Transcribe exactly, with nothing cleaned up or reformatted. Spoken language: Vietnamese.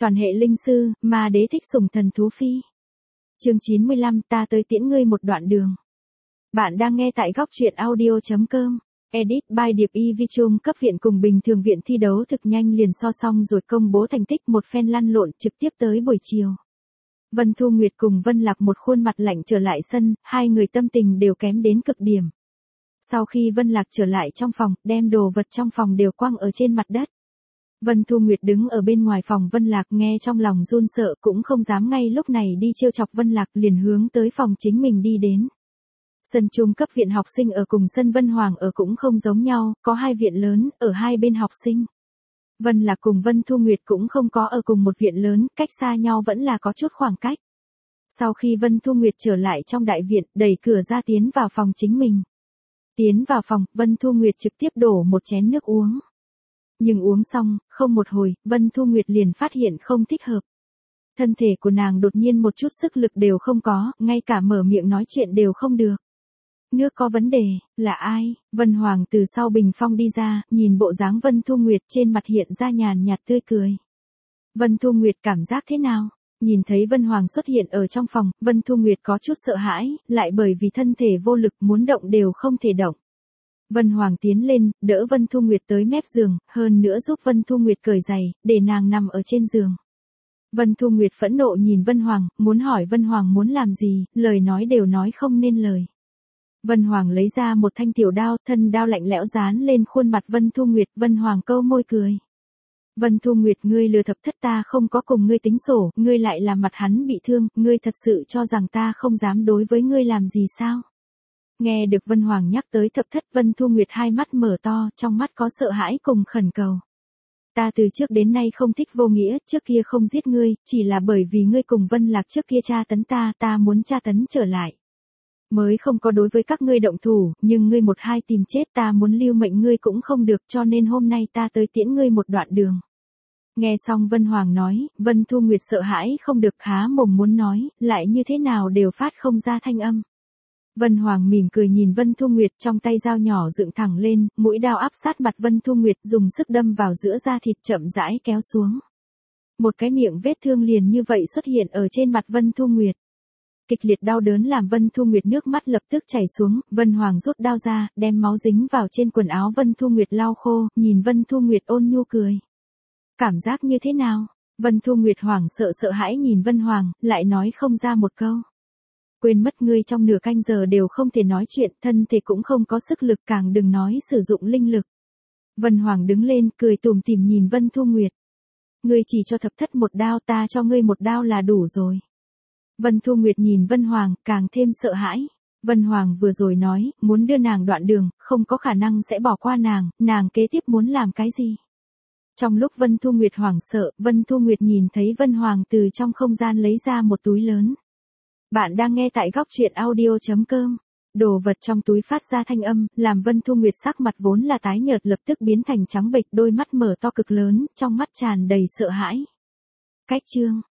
Toàn hệ linh sư, ma đế thích sủng thần thú phi. Chương chín mươi lăm, ta tới tiễn ngươi một đoạn đường. Bạn đang nghe tại góc truyện audio chấm com. Edit by Điệp Y Vi Trung. Cấp viện cùng bình thường viện thi đấu thực nhanh liền so xong rồi công bố thành tích, một phen lăn lộn trực tiếp tới buổi chiều. Vân Thu Nguyệt cùng Vân Lạc một khuôn mặt lạnh trở lại sân, hai người tâm tình đều kém đến cực điểm. Sau khi Vân Lạc trở lại trong phòng, đem đồ vật trong phòng đều quăng ở trên mặt đất. Vân Thu Nguyệt đứng ở bên ngoài phòng Vân Lạc, nghe trong lòng run sợ, cũng không dám ngay lúc này đi trêu chọc Vân Lạc, liền hướng tới phòng chính mình đi đến. Sân trung cấp viện học sinh ở cùng sân Vân Hoàng ở cũng không giống nhau, có hai viện lớn, ở hai bên học sinh. Vân Lạc cùng Vân Thu Nguyệt cũng không có ở cùng một viện lớn, cách xa nhau vẫn là có chút khoảng cách. Sau khi Vân Thu Nguyệt trở lại trong đại viện, đẩy cửa ra tiến vào phòng chính mình. Tiến vào phòng, Vân Thu Nguyệt trực tiếp đổ một chén nước uống. Nhưng uống xong, không một hồi, Vân Thu Nguyệt liền phát hiện không thích hợp. Thân thể của nàng đột nhiên một chút sức lực đều không có, ngay cả mở miệng nói chuyện đều không được. Nước có vấn đề, là ai? Vân Hoàng từ sau bình phong đi ra, nhìn bộ dáng Vân Thu Nguyệt trên mặt hiện ra nhàn nhạt tươi cười. Vân Thu Nguyệt cảm giác thế nào? Nhìn thấy Vân Hoàng xuất hiện ở trong phòng, Vân Thu Nguyệt có chút sợ hãi, lại bởi vì thân thể vô lực muốn động đều không thể động. Vân Hoàng tiến lên, đỡ Vân Thu Nguyệt tới mép giường, hơn nữa giúp Vân Thu Nguyệt cởi giày, để nàng nằm ở trên giường. Vân Thu Nguyệt phẫn nộ nhìn Vân Hoàng, muốn hỏi Vân Hoàng muốn làm gì, lời nói đều nói không nên lời. Vân Hoàng lấy ra một thanh tiểu đao, thân đao lạnh lẽo dán lên khuôn mặt Vân Thu Nguyệt, Vân Hoàng câu môi cười. Vân Thu Nguyệt, ngươi lừa thập thất, ta không có cùng ngươi tính sổ, ngươi lại làm mặt hắn bị thương, ngươi thật sự cho rằng ta không dám đối với ngươi làm gì sao? Nghe được Vân Hoàng nhắc tới thập thất, Vân Thu Nguyệt hai mắt mở to, trong mắt có sợ hãi cùng khẩn cầu. Ta từ trước đến nay không thích vô nghĩa, trước kia không giết ngươi, chỉ là bởi vì ngươi cùng Vân Lạc trước kia tra tấn ta, ta muốn tra tấn trở lại. Mới không có đối với các ngươi động thủ, nhưng ngươi một hai tìm chết, ta muốn lưu mệnh ngươi cũng không được, cho nên hôm nay ta tới tiễn ngươi một đoạn đường. Nghe xong Vân Hoàng nói, Vân Thu Nguyệt sợ hãi không được, há mồm muốn nói, lại như thế nào đều phát không ra thanh âm. Vân Hoàng mỉm cười nhìn Vân Thu Nguyệt, trong tay dao nhỏ dựng thẳng lên, mũi dao áp sát mặt Vân Thu Nguyệt, dùng sức đâm vào giữa da thịt, chậm rãi kéo xuống. Một cái miệng vết thương liền như vậy xuất hiện ở trên mặt Vân Thu Nguyệt. Kịch liệt đau đớn làm Vân Thu Nguyệt nước mắt lập tức chảy xuống, Vân Hoàng rút đao ra, đem máu dính vào trên quần áo Vân Thu Nguyệt lau khô, nhìn Vân Thu Nguyệt ôn nhu cười. Cảm giác như thế nào? Vân Thu Nguyệt hoảng sợ sợ hãi nhìn Vân Hoàng, lại nói không ra một câu. Quên mất ngươi trong nửa canh giờ đều không thể nói chuyện, thân thể cũng không có sức lực, càng đừng nói sử dụng linh lực. Vân Hoàng đứng lên, cười tủm tỉm nhìn Vân Thu Nguyệt. Ngươi chỉ cho thập thất một đao, ta cho ngươi một đao là đủ rồi. Vân Thu Nguyệt nhìn Vân Hoàng, càng thêm sợ hãi. Vân Hoàng vừa rồi nói, muốn đưa nàng đoạn đường, không có khả năng sẽ bỏ qua nàng, nàng kế tiếp muốn làm cái gì? Trong lúc Vân Thu Nguyệt hoảng sợ, Vân Thu Nguyệt nhìn thấy Vân Hoàng từ trong không gian lấy ra một túi lớn. Bạn đang nghe tại góc truyện audio chấm com. Đồ vật trong túi phát ra thanh âm, làm Vân Thu Nguyệt sắc mặt vốn là tái nhợt lập tức biến thành trắng bệch, đôi mắt mở to cực lớn, trong mắt tràn đầy sợ hãi. Cách chương